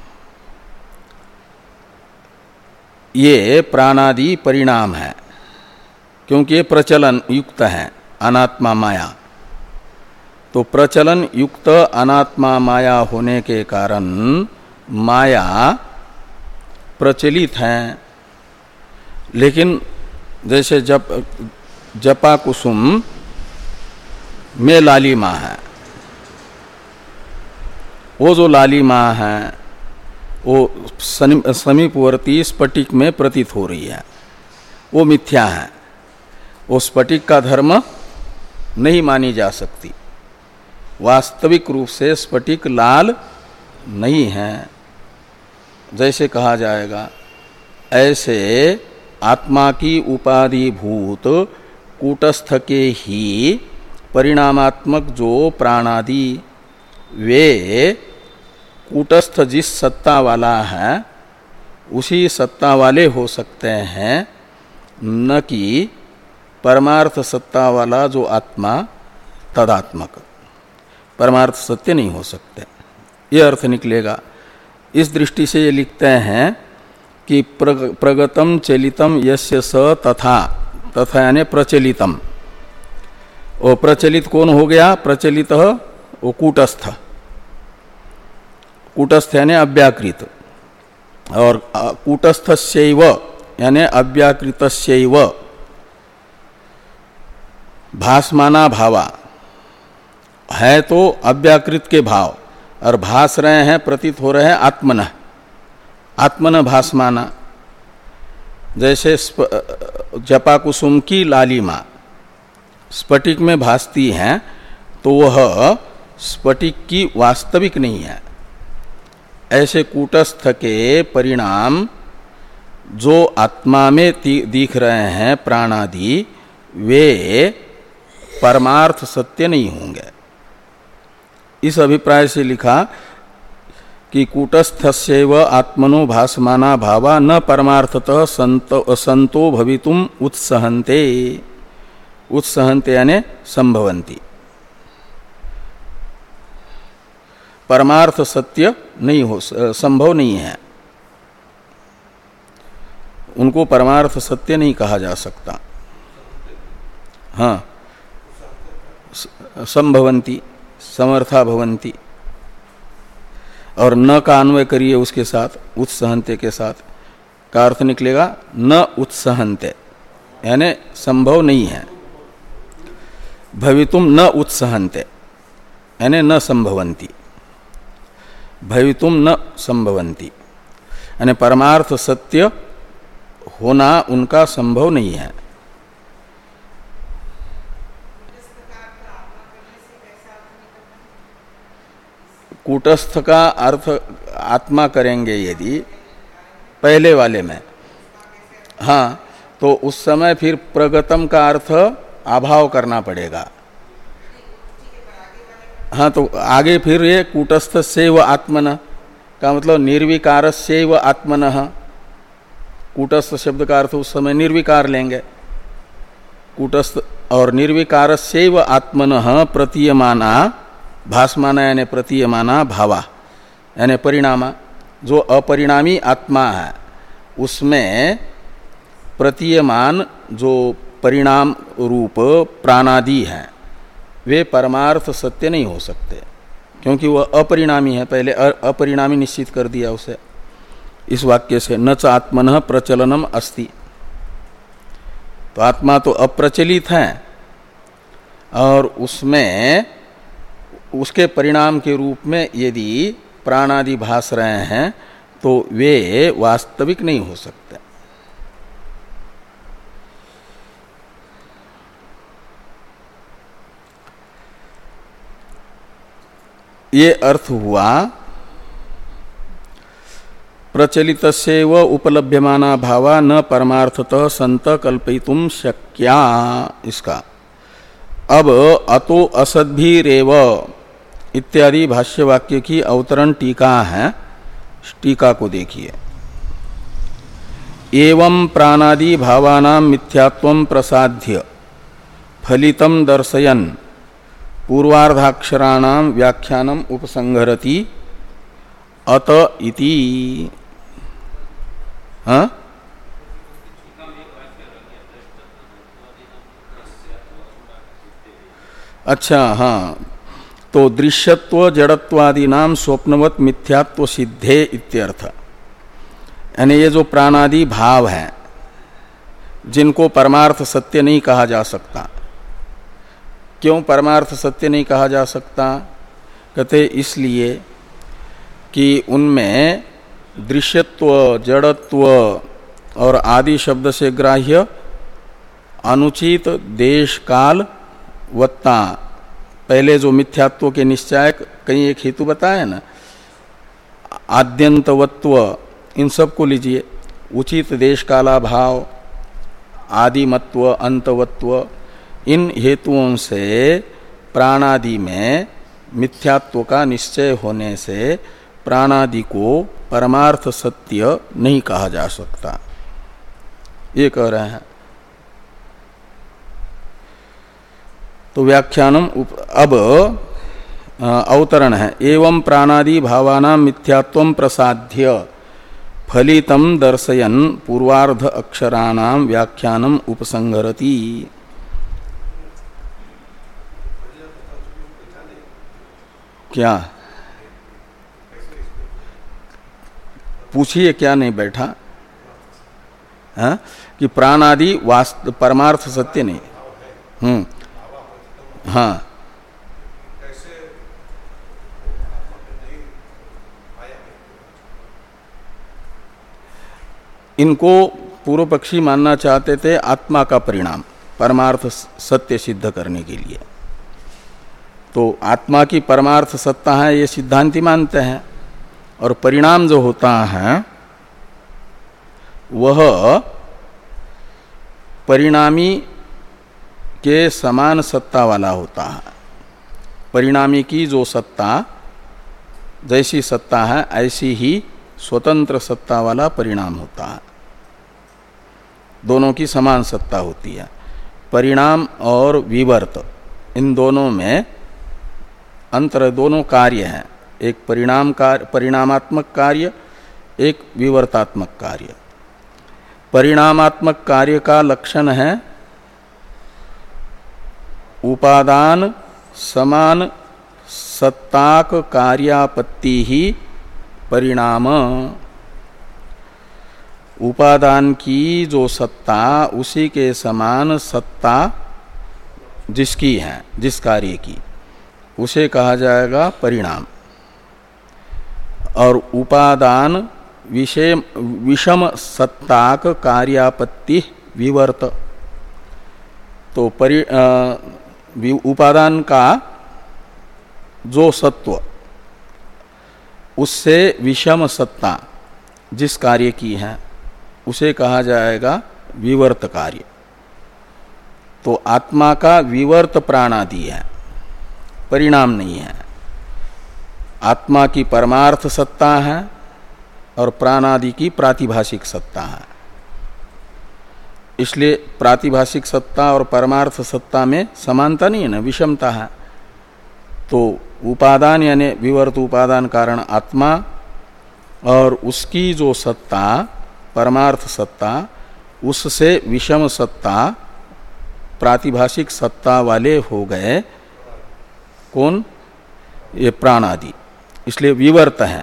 ये प्राणादि परिणाम है, क्योंकि ये प्रचलन युक्त है अनात्मा माया। तो प्रचलन युक्त अनात्मा माया होने के कारण माया प्रचलित है। लेकिन जैसे जप जपा कुसुम में लालिमा है, वो जो लालिमा है वो समीपवर्ती स्फटिक में प्रतीत हो रही है, वो मिथ्या है, वो स्फटिक का धर्म नहीं मानी जा सकती। वास्तविक रूप से स्फटिक लाल नहीं है। जैसे कहा जाएगा, ऐसे आत्मा की उपाधि भूत कूटस्थ के ही परिणामात्मक जो प्राणादि वे कूटस्थ जिस सत्ता वाला है उसी सत्ता वाले हो सकते हैं, न कि परमार्थ सत्ता वाला जो आत्मा तदात्मक। परमार्थ सत्य नहीं हो सकते, ये अर्थ निकलेगा। इस दृष्टि से ये लिखते हैं कि प्रग, प्रगतम चलितम यस्य स तथा, तथा यानी प्रचलितम। वो प्रचलित कौन हो गया? प्रचलित वो कूटस्थ, कूटस्थ यानी अव्याकृत, और कूटस्थस्यैव यानी अव्याकृतस्यैव भासमाना भावा है, तो अव्याकृत के भाव, और भास रहे हैं, प्रतीत हो रहे हैं आत्मन, आत्मन भासमाना। जैसे जपा कुसुम की लालिमा स्फटिक में भासती हैं, तो वह स्फटिक की वास्तविक नहीं है। ऐसे कूटस्थ के परिणाम जो आत्मा में दिख रहे हैं प्राणादि, वे परमार्थ सत्य नहीं होंगे। इस अभिप्राय से लिखा कि कूटस्थस्यैव आत्मनो भासमाना भावा न परमार्थतः संतो, संतो भवितुम उत्सहन्ते। उत्सहन्ते यानी संभवन्ति, परमार्थ सत्य नहीं हो, संभव नहीं है, उनको परमार्थ सत्य नहीं कहा जा सकता। हाँ, संभवन्ति, समर्था भवन्ति, और न का अन्वय करिए उसके साथ, उत्सहन्ते के साथ, का अर्थ निकलेगा न उत्सहन्ते यानी संभव नहीं है। भवितुम न उत्सहन्ते यानी न संभवन्ति, भवितुम न संभवन्ति यानी परमार्थ सत्य होना उनका संभव नहीं है। कूटस्थ का अर्थ आत्मा करेंगे यदि पहले वाले में, हाँ, तो उस समय फिर प्रगतम का अर्थ अभाव करना पड़ेगा। हाँ, तो आगे फिर ये कूटस्थ सेव आत्मन का मतलब निर्विकार सेव आत्मन, कूटस्थ शब्द का अर्थ उस समय निर्विकार लेंगे। कूटस्थ और निर्विकार सेव आत्मन प्रतीयमाना भासमाना यानी प्रतीयमाना भावा यानी परिणामा, जो अपरिणामी आत्मा है उसमें प्रतीयमान जो परिणाम रूप प्राणादि है वे परमार्थ सत्य नहीं हो सकते, क्योंकि वह अपरिणामी है। पहले अपरिणामी निश्चित कर दिया उसे इस वाक्य से, न च आत्मनः प्रचलनम अस्ति। तो आत्मा तो अप्रचलित है और उसमें उसके परिणाम के रूप में यदि प्राणादि भास रहे हैं तो वे वास्तविक नहीं हो सकते। ये अर्थ हुआ प्रचलितस्यैव उपलभ्यमाना भावा न परमार्थतः संत कल्पयितुम शक्या। इसका अब अतो असद्भिरेव इत्यादि भाष्य वाक्य की अवतरण टीका है, टीका को देखिए। एवं प्राणादि भावानां मिथ्यात्वं प्रसाद्य फलितं दर्शयन् पूर्वार्धाक्षराणां व्याख्यानम् उपसंहरति अत इति। हाँ? अच्छा, हाँ, तो दृश्यत्व जड़त्वादि नाम स्वप्नवत मिथ्यात्व सिद्धे इत्यर्थ। यानी ये जो प्राणादि भाव हैं जिनको परमार्थ सत्य नहीं कहा जा सकता। क्यों परमार्थ सत्य नहीं कहा जा सकता? कहते इसलिए कि उनमें दृश्यत्व जड़त्व और आदि शब्द से ग्राह्य अनुचित देश काल वत्ता, पहले जो मिथ्यात्व के निश्चायक कहीं एक हेतु बताया ना, आद्यंतवत्व, इन सब को लीजिए। उचित देश काला भाव, आदिमत्व, अंतवत्व, इन हेतुओं से प्राणादि में मिथ्यात्व का निश्चय होने से प्राणादि को परमार्थ सत्य नहीं कहा जा सकता, ये कह रहे हैं। तो व्याख्यानम अब अवतरण है। एवं प्राणादि भावानां मिथ्यात्वं प्रसाद्य फलितं दर्शयन् पूर्वार्ध अक्षराणां व्याख्यानम उपसंहरति। क्या पूछिए, क्या नहीं बैठा? हाँ? कि प्राणादि वास्तव परमार्थ सत्य नहीं। हम्म हाँ, इनको पूर्व पक्षी मानना चाहते थे आत्मा का परिणाम परमार्थ सत्य सिद्ध करने के लिए। तो आत्मा की परमार्थ सत्ता है ये सिद्धांति मानते हैं, और परिणाम जो होता है वह परिणामी के समान सत्ता वाला होता है। परिणामी की जो सत्ता, जैसी सत्ता है ऐसी ही स्वतंत्र सत्ता वाला परिणाम होता है। दोनों की समान सत्ता होती है। परिणाम और विवर्त, इन दोनों में अंतर, दोनों कार्य हैं। एक परिणाम कार्य, परिणामात्मक कार्य, एक विवर्तात्मक कार्य। परिणामात्मक कार्य का लक्षण है उपादान समान सत्ताक कार्यापत्ति ही परिणाम। उपादान की जो सत्ता उसी के समान सत्ता जिसकी है, जिस कार्य की, उसे कहा जाएगा परिणाम। और उपादान विषय विषम सत्ताक कार्यापत्ति विवर्त। तो परि उपादान का जो सत्व उससे विषम सत्ता जिस कार्य की है उसे कहा जाएगा विवर्त कार्य। तो आत्मा का विवर्त प्राणादि है, परिणाम नहीं है। आत्मा की परमार्थ सत्ता है और प्राणादि की प्रातिभाषिक सत्ता है। इसलिए प्रातिभाषिक सत्ता और परमार्थ सत्ता में समानता नहीं है ना, विषमता है। तो उपादान यानी विवर्त उपादान कारण आत्मा, और उसकी जो सत्ता परमार्थ सत्ता, उससे विषम सत्ता प्रातिभाषिक सत्ता वाले हो गए कौन? ये प्राण आदि, इसलिए विवर्त हैं,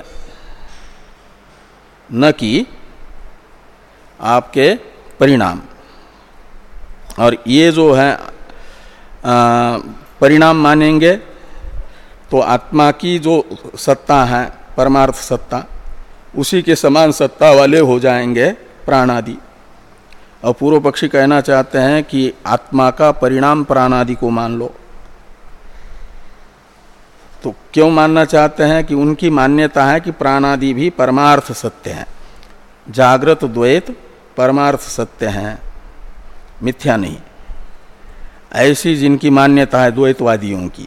न कि आपके परिणाम। और ये जो है आ, परिणाम मानेंगे तो आत्मा की जो सत्ता है परमार्थ सत्ता, उसी के समान सत्ता वाले हो जाएंगे प्राण आदि। और पूर्व पक्षी कहना चाहते हैं कि आत्मा का परिणाम प्राण आदि को मान लो। तो क्यों मानना चाहते हैं? कि उनकी मान्यता है कि प्राण आदि भी परमार्थ सत्य हैं, जागृत द्वैत परमार्थ सत्य हैं, मिथ्या नहीं। ऐसी जिनकी मान्यता है द्वैतवादियों की,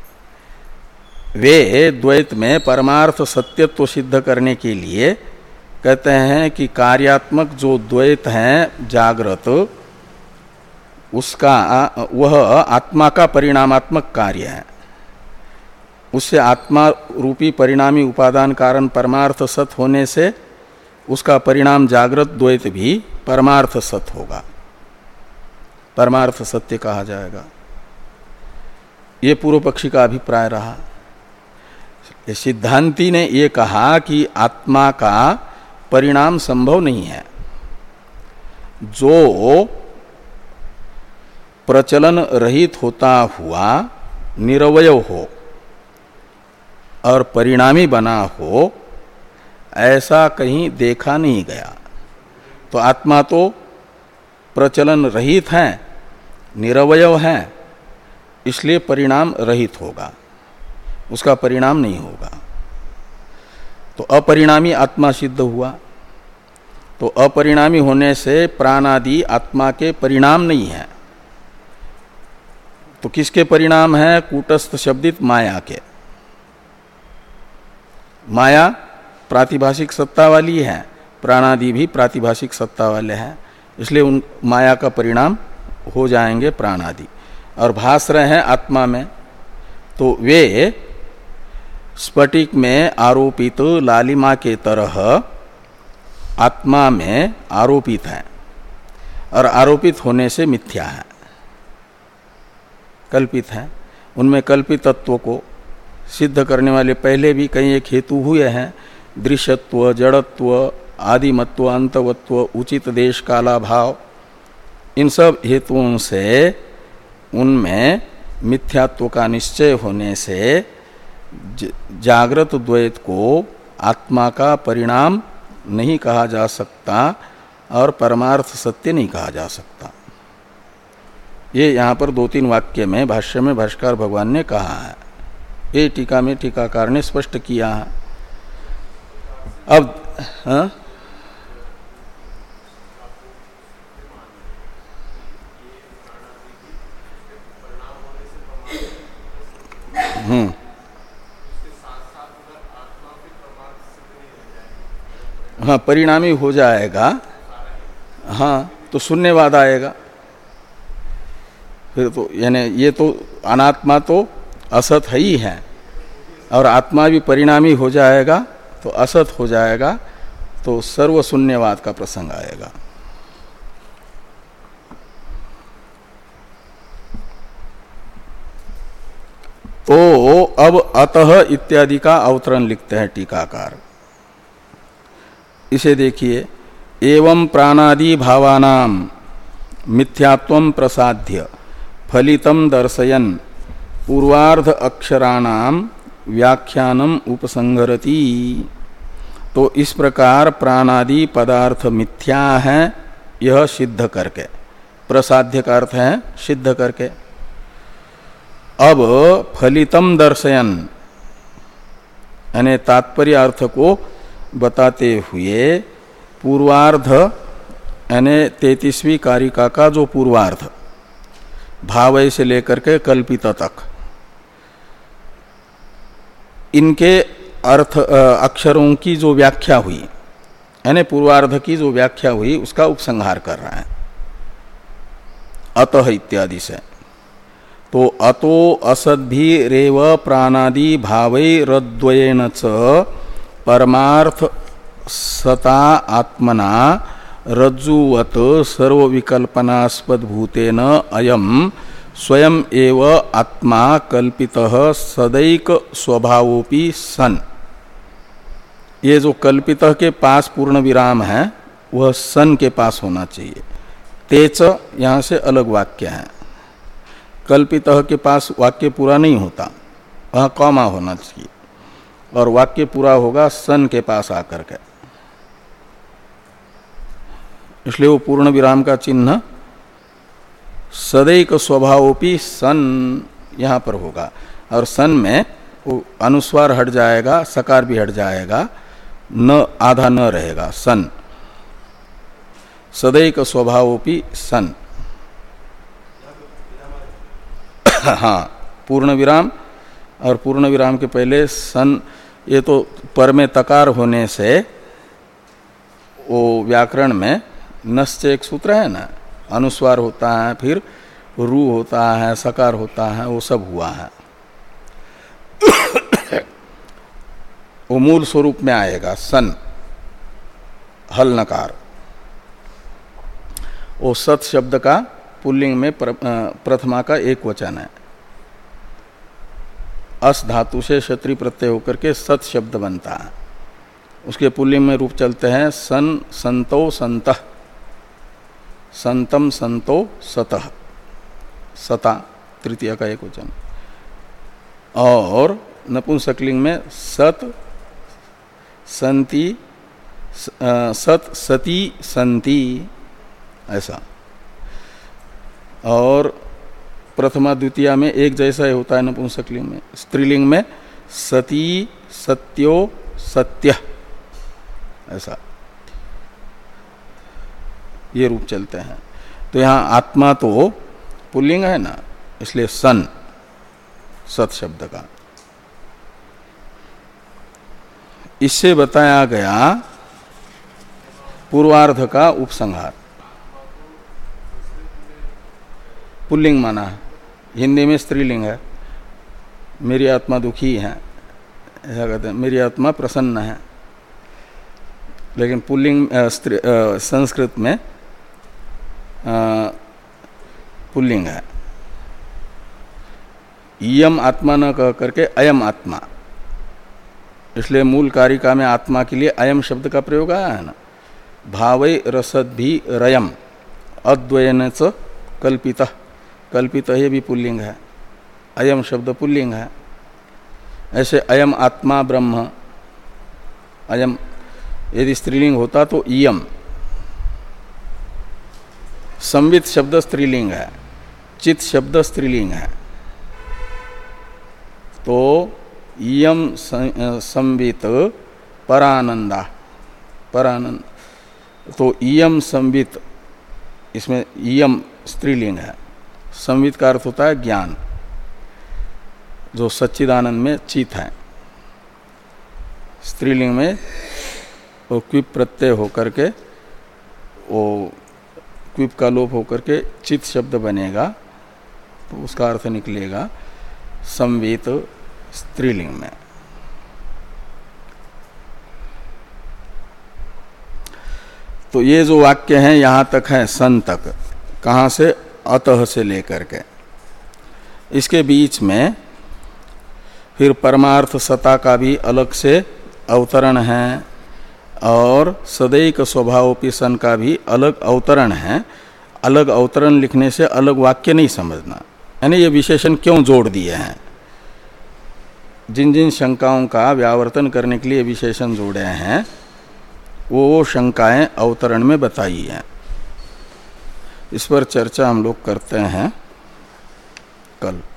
वे द्वैत में परमार्थ सत्यत्व सिद्ध करने के लिए कहते हैं कि कार्यात्मक जो द्वैत हैं जागृत, उसका वह आत्मा का परिणामात्मक कार्य है। उससे आत्मा रूपी परिणामी उपादान कारण परमार्थ सत होने से उसका परिणाम जागृत द्वैत भी परमार्थ सत होगा, परमार्थ सत्य कहा जाएगा। ये पूर्व पक्षी का अभिप्राय रहा। सिद्धांती ने ये कहा कि आत्मा का परिणाम संभव नहीं है। जो प्रचलन रहित होता हुआ निरवय हो और परिणामी बना हो, ऐसा कहीं देखा नहीं गया। तो आत्मा तो प्रचलन रहित है, निरवय है, इसलिए परिणाम रहित होगा, उसका परिणाम नहीं होगा। तो अपरिणामी आत्मा सिद्ध हुआ। तो अपरिणामी होने से प्राण आदि आत्मा के परिणाम नहीं है। तो किसके परिणाम है? कूटस्थ शब्दित माया के। माया प्रातिभाषिक सत्ता वाली है, प्राणादि भी प्रातिभाषिक सत्ता वाले हैं, इसलिए उन माया का परिणाम हो जाएंगे प्राण आदि। और भास रहे हैं आत्मा में, तो वे स्फटिक में आरोपित लालिमा के तरह आत्मा में आरोपित हैं, और आरोपित होने से मिथ्या है, कल्पित है। उनमें कल्पित तत्व को सिद्ध करने वाले पहले भी कई एक हेतु हुए हैं, दृश्यत्व, जड़त्व, आदिमत्व, अंतवत्व, उचित देश काला भाव। इन सब हेतुओं से उनमें मिथ्यात्व का निश्चय होने से जागृत द्वैत को आत्मा का परिणाम नहीं कहा जा सकता और परमार्थ सत्य नहीं कहा जा सकता। ये यहाँ पर दो तीन वाक्य में भाष्य में भाष्कर भगवान ने कहा है, ये टीका में टीकाकार ने स्पष्ट किया है। अब हाँ? हम्म हाँ, परिणामी हो जाएगा। हाँ, तो शून्यवाद आएगा फिर तो, यानी ये तो अनात्मा तो असत है ही है, और आत्मा भी परिणामी हो जाएगा तो असत हो जाएगा, तो सर्व शून्यवाद का प्रसंग आएगा। तो अब अतः इत्यादि का अवतरण लिखते हैं टीकाकार। इसे देखिए, एवं प्राणादि भावानाम मिथ्यात्वं प्रसाद्य फलितम दर्शयन् पूर्वार्ध अक्षराणाम व्याख्यानम उपसंहरति। तो इस प्रकार प्राणादि पदार्थ मिथ्या है, यह सिद्ध करके, प्रसाद्य का अर्थ है सिद्ध करके। अब फलितम दर्शयन् यानी तात्पर्य अर्थ को बताते हुए पूर्वार्ध यानी तैंतीसवीं कारिका का जो पूर्वार्ध भावय से लेकर के कल्पित तक, इनके अर्थ अक्षरों की जो व्याख्या हुई, यानी पूर्वार्ध की जो व्याख्या हुई, उसका उपसंहार कर रहा है अतः इत्यादि से। तो अतो असद्भिरेव प्राणादि भावैरद्वयेन च परमार्थ सता आत्मना रज्जुवत सर्वविकल्पनास्पद भूतेन अयम स्वयं एव आत्मा कल्पितः सदैक स्वभावोपि सन। ये जो कल्पितः के पास पूर्ण विराम है वह सन के पास होना चाहिए। तेच यहाँ से अलग वाक्य है। कल्पितः के पास वाक्य पूरा नहीं होता, वहाँ कॉमा होना चाहिए और वाक्य पूरा होगा सन के पास आकर के। इसलिए वो पूर्ण विराम का चिन्ह सदैक स्वभावोपि सन यहाँ पर होगा और सन में वो अनुस्वार हट जाएगा, सकार भी हट जाएगा, न आधा न रहेगा, सन। सदैक स्वभावोपि सन। हाँ, पूर्ण विराम और पूर्ण विराम के पहले सन, ये तो पर में तकार होने से वो व्याकरण में नश्च एक सूत्र है ना, अनुस्वार होता है, फिर रू होता है, सकार होता है, वो सब हुआ है। वो मूल स्वरूप में आएगा सन, हल नकार। वो सत शब्द का पुल्लिंग में प्रथमा का एक वचन है। अस धातु से क्षत्रि प्रत्यय होकर के सत शब्द बनता है। उसके पुल्लिंग में रूप चलते हैं सन, संतो, संतः, संतम, संतो, सतः, सता तृतीय का एक वचन। और नपुंसकलिंग में सत, संति, सत, सती, संति, ऐसा। और प्रथमा द्वितीया में एक जैसा ही होता है नपुंसकलिंग में। स्त्रीलिंग में सती, सत्यो, सत्य, ऐसा ये रूप चलते हैं। तो यहाँ आत्मा तो पुल्लिंग है ना, इसलिए सन सत शब्द का। इससे बताया गया पूर्वार्ध का उपसंहार। पुल्लिंग माना है, हिंदी में स्त्रीलिंग है। मेरी आत्मा दुखी है, ऐसा कहते हैं। मेरी आत्मा प्रसन्न है, लेकिन पुल्लिंग संस्कृत में पुल्लिंग है। इयम आत्मा न कह करके अयम आत्मा, इसलिए मूल कारिका में आत्मा के लिए अयम शब्द का प्रयोग आया है ना। भावै रसद भी रयम अद्वयन च कल्पित, कल्पित ये भी पुल्लिंग है, अयम शब्द पुल्लिंग है। ऐसे अयम आत्मा ब्रह्म, अयम यदि स्त्रीलिंग होता तो इयम। संवित शब्द स्त्रीलिंग है, चित शब्द स्त्रीलिंग है। तो इयम संवित परानंदा, परानंद, तो इयम संवित, इसमें इयम स्त्रीलिंग है। संवित का अर्थ होता है ज्ञान, जो सच्चिदानंद में चित है। स्त्रीलिंग में वो क्विप प्रत्यय होकर के, वो क्विप का लोप होकर के चित शब्द बनेगा, तो उसका अर्थ निकलेगा संवेत स्त्रीलिंग में। तो ये जो वाक्य हैं यहाँ तक है सन तक, कहाँ से, अतः से लेकर के। इसके बीच में फिर परमार्थ सता का भी अलग से अवतरण है और सदैक स्वभावोपि सन का भी अलग अवतरण है। अलग अवतरण लिखने से अलग वाक्य नहीं समझना, यानी ये विशेषण क्यों जोड़ दिए हैं। जिन जिन शंकाओं का व्यावर्तन करने के लिए विशेषण जोड़े हैं वो वो शंकाएं अवतरण में बताई हैं। इस पर चर्चा हम लोग करते हैं कल।